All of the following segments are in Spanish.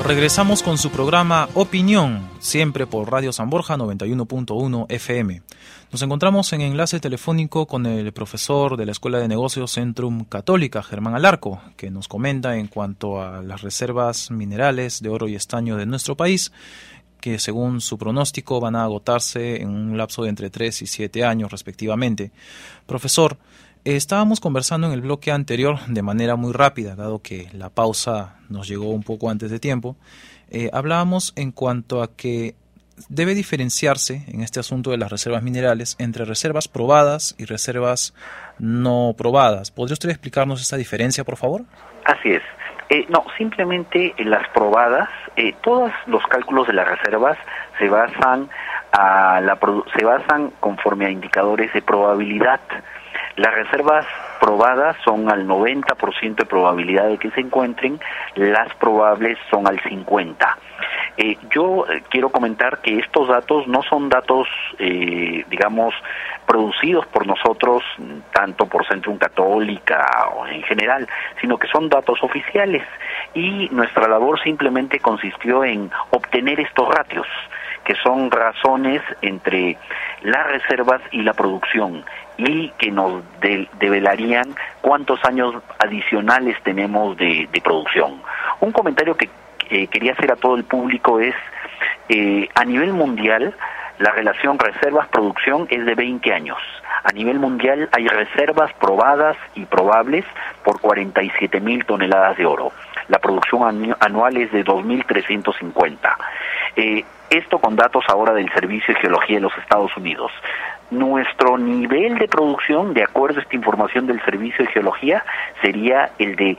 Regresamos con su programa Opinión, siempre por Radio San Borja 91.1 FM. Nos encontramos en enlace telefónico con el profesor de la Escuela de Negocios Centrum Católica, Germán Alarco, que nos comenta en cuanto a las reservas minerales de oro y estaño de nuestro país, que según su pronóstico van a agotarse en un lapso de entre 3 y 7 años respectivamente. Profesor, estábamos conversando en el bloque anterior de manera muy rápida, dado que la pausa nos llegó un poco antes de tiempo. Hablábamos en cuanto a que debe diferenciarse en este asunto de las reservas minerales entre reservas probadas y reservas no probadas. ¿Podría usted explicarnos esta diferencia, por favor? Así es. No, simplemente las probadas, todos los cálculos de las reservas se basan conforme a indicadores de probabilidad. Las reservas probadas son al 90% de probabilidad de que se encuentren, las probables son al 50%. Yo quiero comentar que estos datos no son datos, producidos por nosotros, tanto por Centrum Católica o en general, sino que son datos oficiales, y nuestra labor simplemente consistió en obtener estos ratios, que son razones entre las reservas y la producción, y que nos develarían cuántos años adicionales tenemos de producción. Un comentario que quería hacer a todo el público es, a nivel mundial, la relación reservas-producción es de 20 años. A nivel mundial hay reservas probadas y probables por 47,000 toneladas de oro. La producción anual es de 2,350. Esto con datos ahora del Servicio de Geología de los Estados Unidos. Nuestro nivel de producción, de acuerdo a esta información del Servicio de Geología, sería el de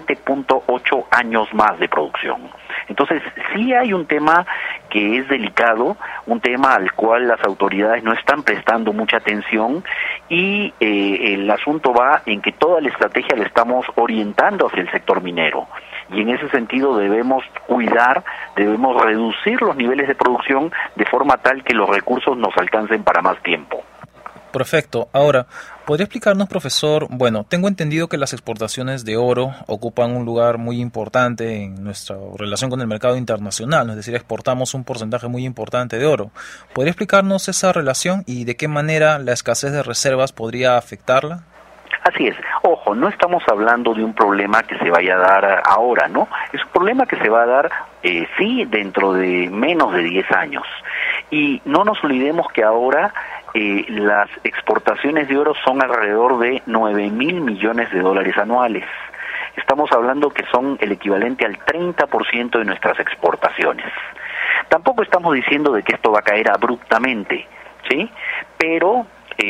7.8 años más de producción. Entonces, sí hay un tema que es delicado, un tema al cual las autoridades no están prestando mucha atención, y el asunto va en que toda la estrategia la estamos orientando hacia el sector minero. Y en ese sentido debemos cuidar, debemos reducir los niveles de producción de forma tal que los recursos nos alcancen para más tiempo. Perfecto. Ahora, ¿podría explicarnos, profesor? Bueno, tengo entendido que las exportaciones de oro ocupan un lugar muy importante en nuestra relación con el mercado internacional, es decir, exportamos un porcentaje muy importante de oro. ¿Podría explicarnos esa relación y de qué manera la escasez de reservas podría afectarla? Así es. Ojo, no estamos hablando de un problema que se vaya a dar ahora, ¿no? Es un problema que se va a dar, sí, dentro de menos de 10 años. Y no nos olvidemos que ahora las exportaciones de oro son alrededor de 9,000 millones de dólares anuales. Estamos hablando que son el equivalente al 30% de nuestras exportaciones. Tampoco estamos diciendo de que esto va a caer abruptamente, ¿sí? Pero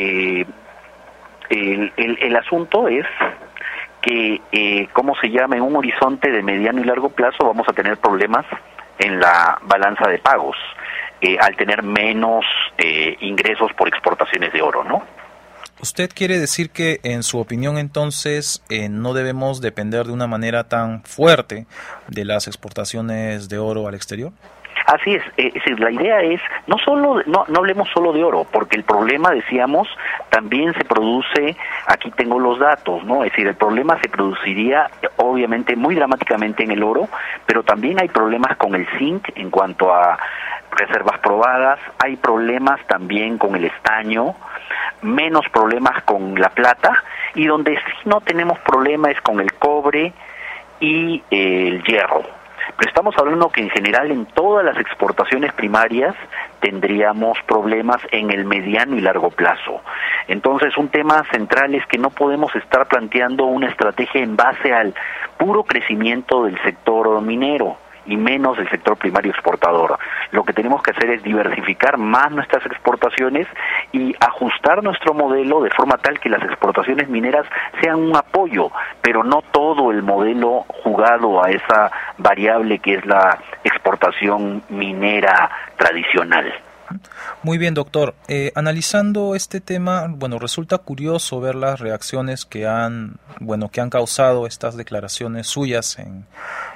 el asunto es que, en un horizonte de mediano y largo plazo vamos a tener problemas en la balanza de pagos, al tener menos ingresos por exportaciones de oro, ¿no? ¿Usted quiere decir que, en su opinión, entonces, no debemos depender de una manera tan fuerte de las exportaciones de oro al exterior? Así es, la idea es, no hablemos solo de oro, porque el problema, decíamos, también se produce, aquí tengo los datos, ¿no? Es decir, el problema se produciría, obviamente, muy dramáticamente en el oro, pero también hay problemas con el zinc en cuanto a reservas probadas, hay problemas también con el estaño, menos problemas con la plata, y donde sí no tenemos problemas es con el cobre y el hierro. Pero estamos hablando que en general en todas las exportaciones primarias tendríamos problemas en el mediano y largo plazo. Entonces, un tema central es que no podemos estar planteando una estrategia en base al puro crecimiento del sector minero y menos del sector primario exportador. Lo que tenemos que hacer es diversificar más nuestras exportaciones y ajustar nuestro modelo de forma tal que las exportaciones mineras sean un apoyo, pero no todo el modelo jugado a esa variable que es la exportación minera tradicional. Muy bien, doctor. Analizando este tema, resulta curioso ver las reacciones que han causado estas declaraciones suyas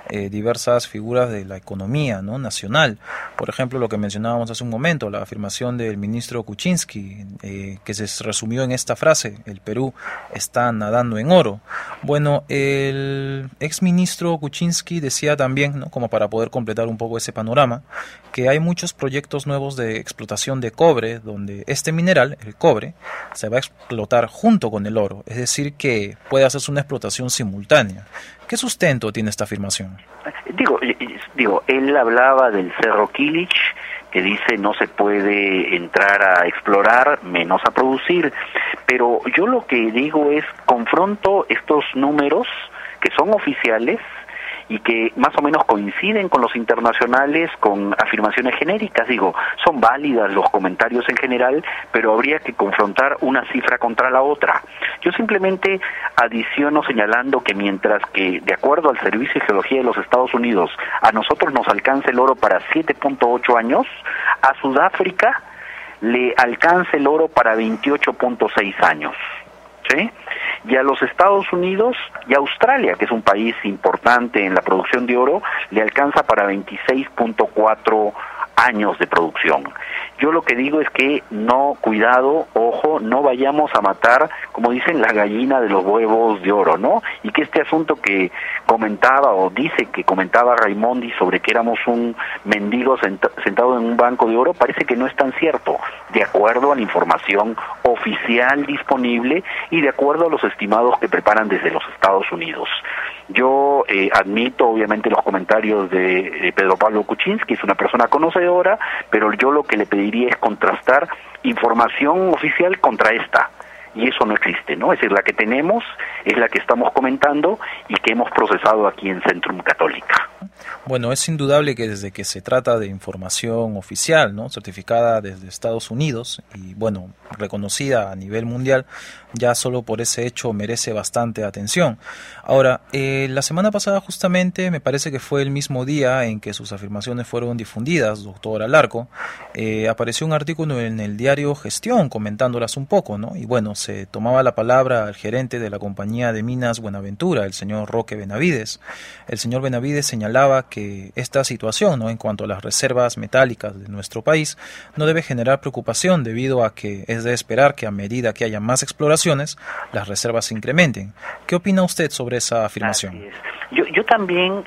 diversas figuras de la economía, ¿no?, nacional. Por ejemplo, lo que mencionábamos hace un momento, la afirmación del ministro Kuczynski, que se resumió en esta frase: el Perú está nadando en oro. Bueno, el exministro Kuczynski decía también, ¿no?, como para poder completar un poco ese panorama, que hay muchos proyectos nuevos de explotación de cobre, donde este mineral, el cobre, se va a explotar junto con el oro, es decir, que puede hacerse una explotación simultánea. ¿Qué sustento tiene esta afirmación? Digo, él hablaba del Cerro Quilich, que dice no se puede entrar a explorar, menos a producir, pero yo lo que digo es, confronto estos números que son oficiales y que más o menos coinciden con los internacionales, con afirmaciones genéricas. Digo, son válidas los comentarios en general, pero habría que confrontar una cifra contra la otra. Yo simplemente adiciono señalando que mientras que, de acuerdo al Servicio de Geología de los Estados Unidos, a nosotros nos alcanza el oro para 7.8 años, a Sudáfrica le alcanza el oro para 28.6 años. ¿Sí? Y a los Estados Unidos y a Australia, que es un país importante en la producción de oro, le alcanza para 26.4 años de producción. Yo lo que digo es que no, cuidado, ojo, no vayamos a matar, como dicen, la gallina de los huevos de oro, ¿no? Y que este asunto que comentaba, o dice que comentaba Raimondi sobre que éramos un mendigo sentado en un banco de oro, parece que no es tan cierto, de acuerdo a la información oficial disponible y de acuerdo a los estimados que preparan desde los Estados Unidos. Yo admito obviamente los comentarios de Pedro Pablo Kuczynski, es una persona conocedora, pero yo lo que le pediría es contrastar información oficial contra esta, y eso no existe, ¿no? Es decir, la que tenemos es la que estamos comentando y que hemos procesado aquí en Centrum Católica. Bueno, es indudable que desde que se trata de información oficial, ¿no?, certificada desde Estados Unidos y, bueno, reconocida a nivel mundial, ya solo por ese hecho merece bastante atención. Ahora, la semana pasada justamente, me parece que fue el mismo día en que sus afirmaciones fueron difundidas, doctor Alarco, apareció un artículo en el diario Gestión comentándolas un poco, ¿no? Y bueno, se tomaba la palabra al gerente de la compañía de minas Buenaventura, el señor Roque Benavides. El señor Benavides señalaba que esta situación, ¿no?, en cuanto a las reservas metálicas de nuestro país, no debe generar preocupación debido a que es de esperar que a medida que haya más exploraciones, las reservas se incrementen. ¿Qué opina usted sobre esa afirmación? Yo también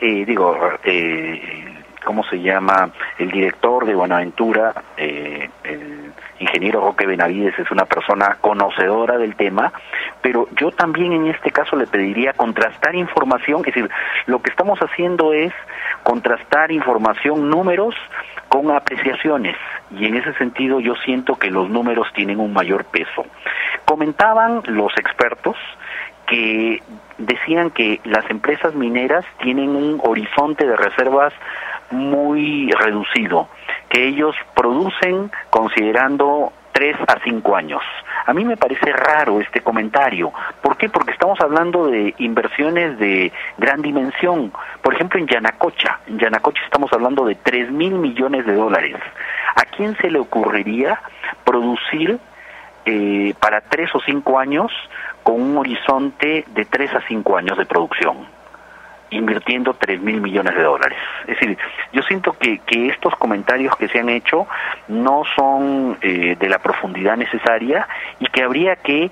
¿cómo se llama? El director de Buenaventura, el ingeniero Roque Benavides, es una persona conocedora del tema, pero yo también en este caso le pediría contrastar información, es decir, lo que estamos haciendo es contrastar información, números, con apreciaciones, y en ese sentido yo siento que los números tienen un mayor peso. Comentaban los expertos que decían que las empresas mineras tienen un horizonte de reservas muy reducido, que ellos producen considerando 3 a 5 años. A mí me parece raro este comentario. ¿Por qué? Porque estamos hablando de inversiones de gran dimensión. Por ejemplo, en Yanacocha estamos hablando de 3,000 millones de dólares. ¿A quién se le ocurriría producir para 3 o 5 años con un horizonte de 3 a 5 años de producción, invirtiendo 3,000 millones de dólares? Es decir, yo siento que estos comentarios que se han hecho no son de la profundidad necesaria y que habría que,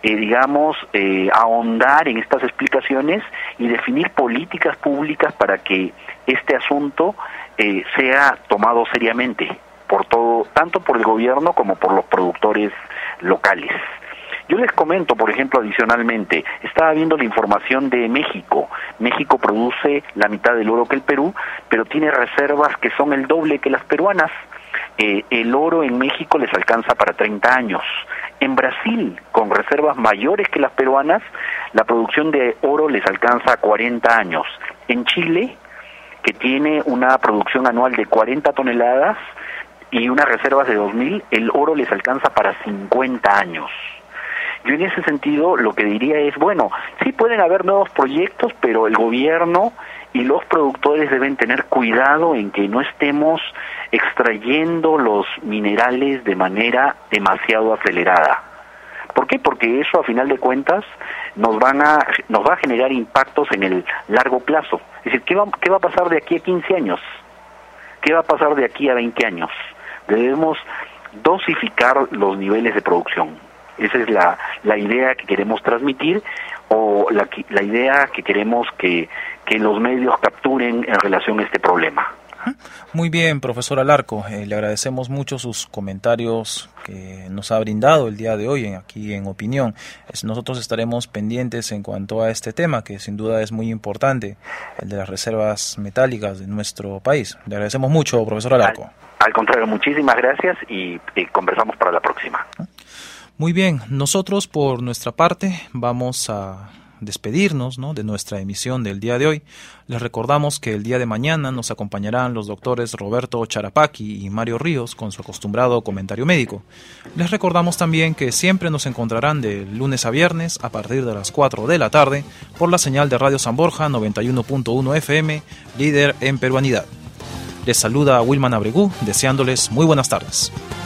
ahondar en estas explicaciones y definir políticas públicas para que este asunto sea tomado seriamente por todo, tanto por el gobierno como por los productores locales. Yo les comento, por ejemplo, adicionalmente, estaba viendo la información de México. México produce la mitad del oro que el Perú, pero tiene reservas que son el doble que las peruanas. El oro en México les alcanza para 30 años. En Brasil, con reservas mayores que las peruanas, la producción de oro les alcanza a 40 años. En Chile, que tiene una producción anual de 40 toneladas y unas reservas de 2,000, el oro les alcanza para 50 años. Yo en ese sentido lo que diría es, bueno, sí pueden haber nuevos proyectos, pero el gobierno y los productores deben tener cuidado en que no estemos extrayendo los minerales de manera demasiado acelerada, ¿Por qué? Porque eso, a final de cuentas, nos va a generar impactos en el largo plazo. Es decir, ¿qué va a pasar de aquí a 15 años? ¿Qué va a pasar de aquí a 20 años? Debemos dosificar los niveles de producción. Esa es la idea que queremos transmitir, o la idea que queremos que los medios capturen en relación a este problema. Muy bien, profesor Alarco, le agradecemos mucho sus comentarios que nos ha brindado el día de hoy aquí en Opinión. Nosotros estaremos pendientes en cuanto a este tema, que sin duda es muy importante, el de las reservas metálicas de nuestro país. Le agradecemos mucho, profesor Alarco. Al contrario, muchísimas gracias y conversamos para la próxima. Muy bien, nosotros por nuestra parte vamos a despedirnos, ¿no?, de nuestra emisión del día de hoy. Les recordamos que el día de mañana nos acompañarán los doctores Roberto Charapaqui y Mario Ríos con su acostumbrado comentario médico. Les recordamos también que siempre nos encontrarán de lunes a viernes a partir de las 4 de la tarde por la señal de Radio San Borja 91.1 FM, líder en peruanidad. Les saluda Wilman Abregú, deseándoles muy buenas tardes.